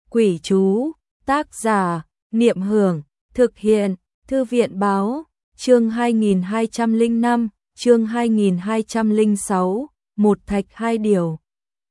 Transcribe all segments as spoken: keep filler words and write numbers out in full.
Quỷ chú, tác giả, Niệm Hưởng, thực hiện, Thư viện báo, chương hai nghìn hai trăm lẻ năm, chương hai nghìn hai trăm lẻ sáu, một thạch hai điều.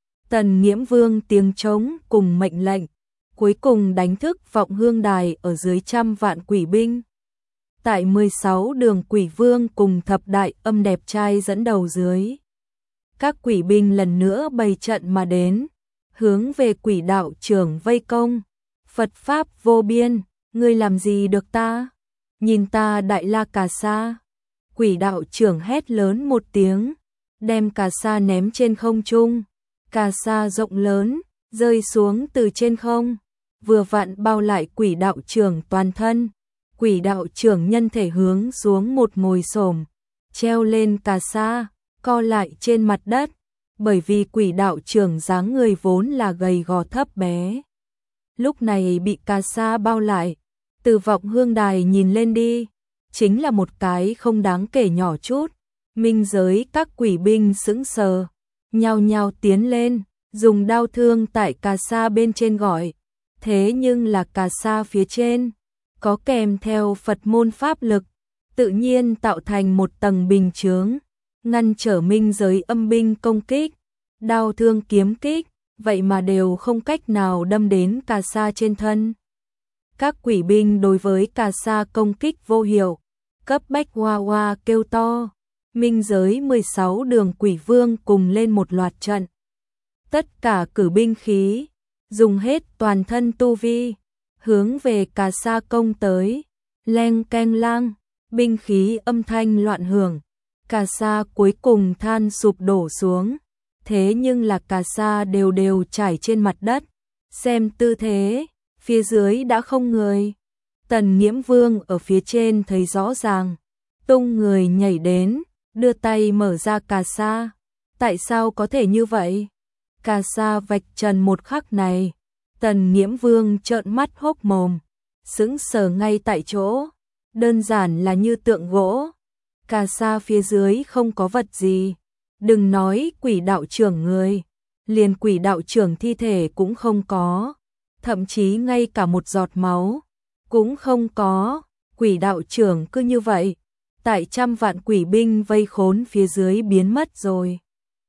Tần Nghiễm Vương tiếng trống cùng mệnh lệnh, cuối cùng đánh thức vọng hương đài ở dưới trăm vạn quỷ binh. Tại mười sáu đường quỷ vương cùng thập đại âm đẹp trai dẫn đầu dưới. Các quỷ binh lần nữa bày trận mà đến, hướng về quỷ đạo trưởng vây công. Phật Pháp vô biên, ngươi làm gì được ta? Nhìn ta Đại La Cà Sa. Quỷ đạo trưởng hét lớn một tiếng, đem cà sa ném trên không trung. Cà sa rộng lớn, rơi xuống từ trên không, vừa vặn bao lại quỷ đạo trưởng toàn thân. Quỷ đạo trưởng nhân thể hướng xuống một ngồi xổm, treo lên cà sa, co lại trên mặt đất, bởi vì quỷ đạo trưởng dáng người vốn là gầy gò thấp bé. Lúc này bị cà sa bao lại, từ vọng hương đài nhìn lên đi, chính là một cái không đáng kể nhỏ chút. Minh giới các quỷ binh sững sờ, nhao nhao tiến lên, dùng đao thương tại cà sa bên trên gọi. Thế nhưng là cà sa phía trên có kèm theo Phật môn pháp lực, tự nhiên tạo thành một tầng bình chướng, ngăn trở minh giới âm binh công kích. Đao thương kiếm kích, vậy mà đều không cách nào đâm đến cà sa trên thân. Các quỷ binh đối với cà sa công kích vô hiệu, cấp bách hoa hoa kêu to. Minh giới mười sáu đường quỷ vương cùng lên một loạt trận. Tất cả cử binh khí, dùng hết toàn thân tu vi, hướng về cà sa công tới. Leng keng lang, binh khí âm thanh loạn hưởng, cà sa cuối cùng than sụp đổ xuống. Thế nhưng là cà sa đều đều trải trên mặt đất. Xem tư thế, phía dưới đã không người. Tần Nghiễm Vương ở phía trên thấy rõ ràng, tung người nhảy đến, đưa tay mở ra cà sa. Tại sao có thể như vậy? Cà sa vạch trần một khắc này, Tần Nghiễm Vương trợn mắt hốc mồm, sững sờ ngay tại chỗ, đơn giản là như tượng gỗ. Cà sa phía dưới không có vật gì, đừng nói quỷ đạo trưởng người, liền quỷ đạo trưởng thi thể cũng không có, thậm chí ngay cả một giọt máu cũng không có. Quỷ đạo trưởng cứ như vậy, tại trăm vạn quỷ binh vây khốn phía dưới biến mất rồi.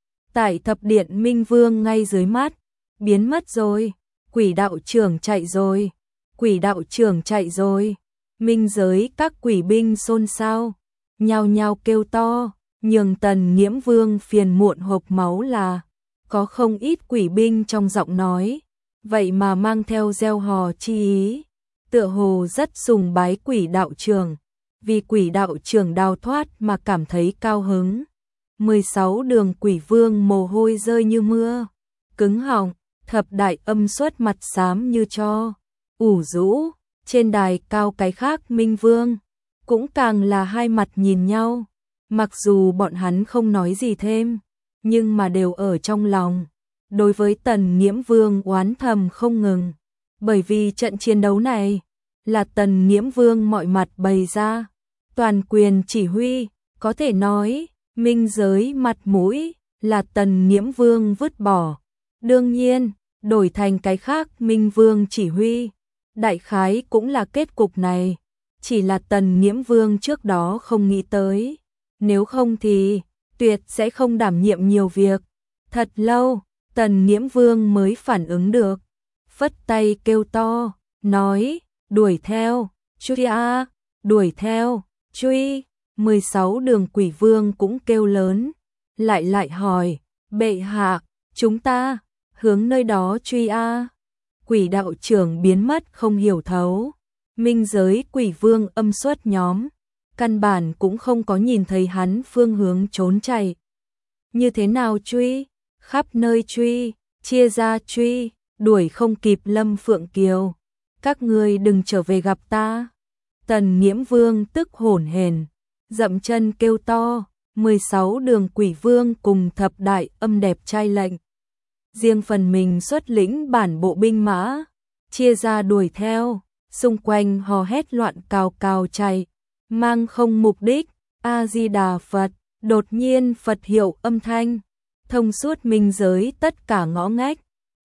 Tại thập điện Minh Vương ngay dưới mắt, biến mất rồi. Quỷ đạo trưởng chạy rồi, quỷ đạo trưởng chạy rồi. Minh giới các quỷ binh xôn xao, nhao nhao kêu to, nhường Tần Nghiễm Vương phiền muộn hộc máu là. Có không ít quỷ binh trong giọng nói, vậy mà mang theo gieo hò chi ý, tựa hồ rất sùng bái quỷ đạo trưởng, vì quỷ đạo trưởng đào thoát mà cảm thấy cao hứng. mười sáu đường quỷ vương mồ hôi rơi như mưa, cứng họng, thập đại âm xuất mặt xám như tro, ủ rũ. Trên đài cao cái khác Minh Vương cũng càng là hai mặt nhìn nhau, mặc dù bọn hắn không nói gì thêm, nhưng mà đều ở trong lòng đối với Tần Nghiễm Vương oán thầm không ngừng, bởi vì trận chiến đấu này là Tần Nghiễm Vương mọi mặt bày ra, toàn quyền chỉ huy, có thể nói minh giới mặt mũi là Tần Nghiễm Vương vứt bỏ. Đương nhiên, đổi thành cái khác Minh Vương chỉ huy, đại khái cũng là kết cục này, chỉ là Tần Nghiễm Vương trước đó không nghĩ tới, nếu không thì tuyệt sẽ không đảm nhiệm nhiều việc. Thật lâu, Tần Nghiễm Vương mới phản ứng được, phất tay kêu to, nói, đuổi theo, truy a, đuổi theo, truy. mười sáu đường quỷ vương cũng kêu lớn, lại lại hỏi, bệ hạ, chúng ta hướng nơi đó truy a. Quỷ đạo trưởng biến mất không hiểu thấu, minh giới quỷ vương âm xuất nhóm, căn bản cũng không có nhìn thấy hắn phương hướng trốn chạy. Như thế nào truy? Khắp nơi truy, chia ra truy, đuổi không kịp Lâm Phượng Kiều. Các ngươi đừng trở về gặp ta. Tần Nghiễm Vương tức hổn hển, dậm chân kêu to. mười sáu đường quỷ vương cùng thập đại âm đẹp trai lệnh, riêng phần mình xuất lĩnh bản bộ binh mã, chia ra đuổi theo, xung quanh hò hét loạn cào cào chạy, mang không mục đích. A Di Đà Phật. Đột nhiên Phật hiệu âm thanh thông suốt minh giới tất cả ngõ ngách,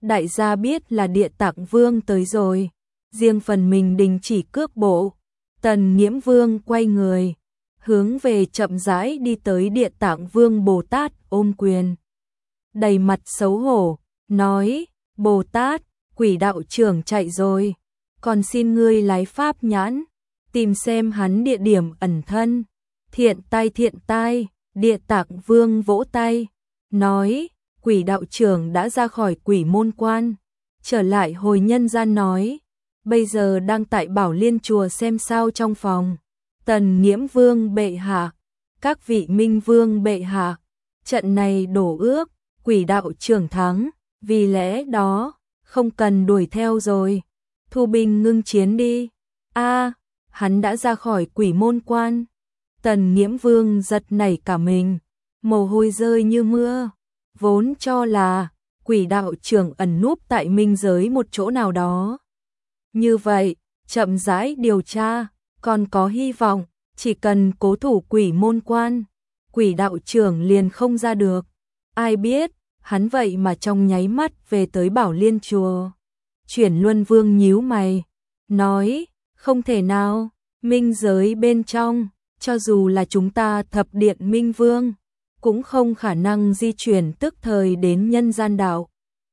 đại gia biết là Địa Tạng Vương tới rồi, riêng phần mình đình chỉ cước bộ. Tần Nghiễm Vương quay người, hướng về chậm rãi đi tới Địa Tạng Vương Bồ Tát ôm quyền. Đầy mặt xấu hổ, nói, Bồ Tát, quỷ đạo trưởng chạy rồi, còn xin ngươi lái pháp nhãn, tìm xem hắn địa điểm ẩn thân. Thiện tai thiện tai, Địa Tạng Vương vỗ tay, nói, quỷ đạo trưởng đã ra khỏi quỷ môn quan, trở lại hồi nhân gian nói, bây giờ đang tại Bảo Liên chùa xem sao trong phòng. Tần Nghiễm Vương bệ hạ, các vị minh vương bệ hạ, trận này đổ ước, quỷ đạo trưởng thắng, vì lẽ đó, không cần đuổi theo rồi, thu binh ngưng chiến đi. A, hắn đã ra khỏi quỷ môn quan. Tần Nghiễm Vương giật nảy cả mình, mồ hôi rơi như mưa, vốn cho là quỷ đạo trưởng ẩn núp tại minh giới một chỗ nào đó. Như vậy, chậm rãi điều tra, còn có hy vọng, chỉ cần cố thủ quỷ môn quan, quỷ đạo trưởng liền không ra được. Ai biết, hắn vậy mà trong nháy mắt về tới Bảo Liên chùa. Chuyển Luân Vương nhíu mày, nói, không thể nào, minh giới bên trong, cho dù là chúng ta thập điện minh vương, cũng không khả năng di chuyển tức thời đến nhân gian đạo.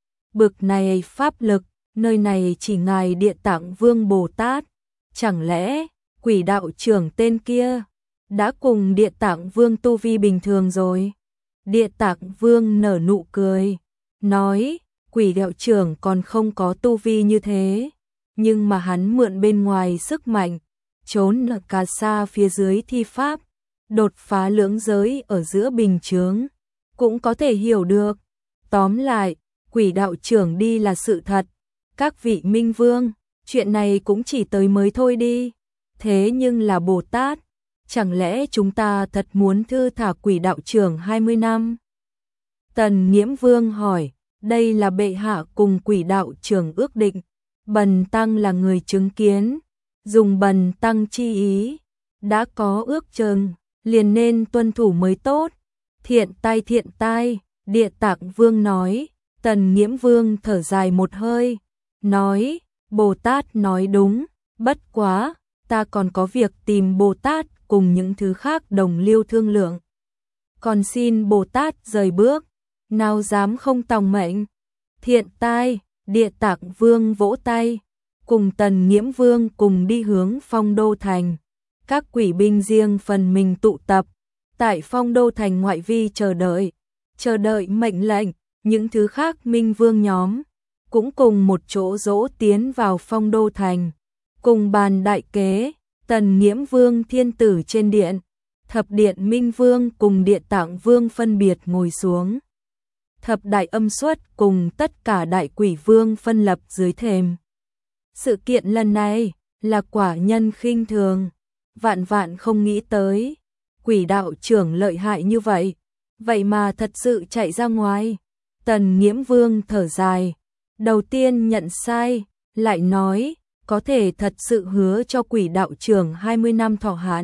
Bực này pháp lực, nơi này chỉ ngài Địa Tạng Vương Bồ Tát, chẳng lẽ quỷ đạo trưởng tên kia đã cùng Địa Tạng Vương tu vi bình thường rồi? Địa Tạng Vương nở nụ cười, nói, quỷ đạo trưởng còn không có tu vi như thế, nhưng mà hắn mượn bên ngoài sức mạnh, trốn ở cà sa phía dưới thi pháp, đột phá lưỡng giới ở giữa bình chướng, cũng có thể hiểu được. Tóm lại, quỷ đạo trưởng đi là sự thật. Các vị minh vương, chuyện này cũng chỉ tới mới thôi đi. Thế nhưng là Bồ Tát, chẳng lẽ chúng ta thật muốn thư thả quỷ đạo trưởng hai mươi năm? Tần Nghiễm Vương hỏi, đây là bệ hạ cùng quỷ đạo trưởng ước định, bần tăng là người chứng kiến, dùng bần tăng chi ý, đã có ước chừng, liền nên tuân thủ mới tốt. Thiện tai thiện tai, Địa Tạng Vương nói. Tần Nghiễm Vương thở dài một hơi, nói, Bồ Tát nói đúng, bất quá, ta còn có việc tìm Bồ Tát cùng những thứ khác đồng liêu thương lượng. Còn xin Bồ Tát rời bước, nào dám không tòng mệnh. Thiện tai, Địa Tạng Vương vỗ tay, cùng Tần Nghiễm Vương cùng đi hướng Phong Đô Thành. Các quỷ binh riêng phần mình tụ tập, tại Phong Đô Thành ngoại vi chờ đợi, chờ đợi mệnh lệnh. Những thứ khác minh vương nhóm cũng cùng một chỗ dỗ tiến vào Phong Đô Thành, cùng bàn đại kế. Tần Nghiễm Vương thiên tử trên điện, thập điện minh vương cùng Địa Tạng Vương phân biệt ngồi xuống. Thập đại âm xuất cùng tất cả đại quỷ vương phân lập dưới thềm. Sự kiện lần này là quả nhân khinh thường, vạn vạn không nghĩ tới, quỷ đạo trưởng lợi hại như vậy, vậy mà thật sự chạy ra ngoài. Tần Nghiễm Vương thở dài, đầu tiên nhận sai, lại nói, có thể thật sự hứa cho quỷ đạo trưởng hai mươi năm thọ hạn,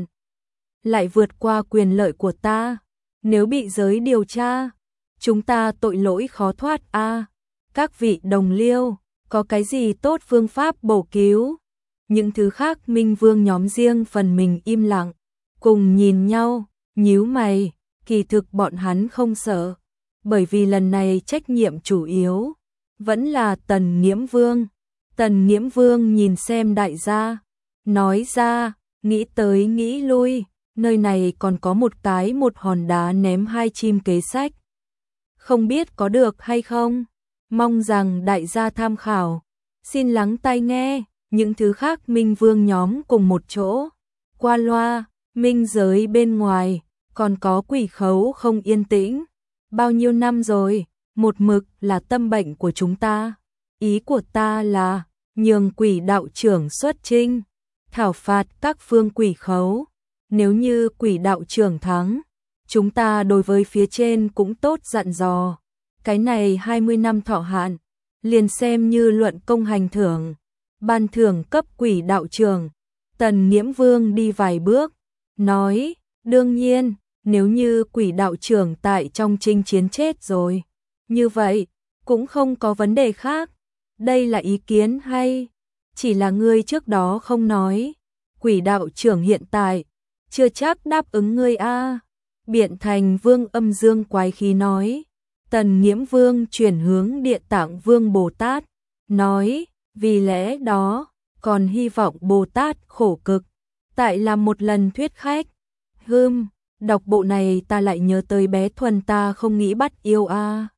lại vượt qua quyền lợi của ta, nếu bị giới điều tra, chúng ta tội lỗi khó thoát a. À, các vị đồng liêu, có cái gì tốt phương pháp bổ cứu? Những thứ khác minh vương nhóm riêng phần mình im lặng, cùng nhìn nhau, nhíu mày, kỳ thực bọn hắn không sợ. Bởi vì lần này trách nhiệm chủ yếu vẫn là Tần Nghiễm Vương. Tần Nghiễm Vương nhìn xem đại gia, nói ra, nghĩ tới nghĩ lui, nơi này còn có một cái một hòn đá ném hai chim kế sách. Không biết có được hay không? Mong rằng đại gia tham khảo. Xin lắng tai nghe, những thứ khác minh vương nhóm cùng một chỗ. Qua loa, minh giới bên ngoài, còn có quỷ khấu không yên tĩnh. Bao nhiêu năm rồi, một mực là tâm bệnh của chúng ta. Ý của ta là, nhường quỷ đạo trưởng xuất chinh, thảo phạt các phương quỷ khấu. Nếu như quỷ đạo trưởng thắng, chúng ta đối với phía trên cũng tốt dặn dò. Cái này hai mươi năm thọ hạn, liền xem như luận công hành thưởng. Ban thưởng cấp quỷ đạo trưởng. Tần Nghiễm Vương đi vài bước, nói, đương nhiên, nếu như quỷ đạo trưởng tại trong chinh chiến chết rồi, như vậy, cũng không có vấn đề khác. Đây là ý kiến hay, chỉ là ngươi trước đó không nói. Quỷ đạo trưởng hiện tại chưa chắc đáp ứng ngươi a. Biện Thành Vương âm dương quái khí nói. Tần Nghiễm Vương chuyển hướng Địa Tạng Vương Bồ Tát, nói, vì lẽ đó, còn hy vọng Bồ Tát khổ cực, tại làm một lần thuyết khách. Hừm, đọc bộ này ta lại nhớ tới bé Thuần ta không nghĩ bắt yêu a.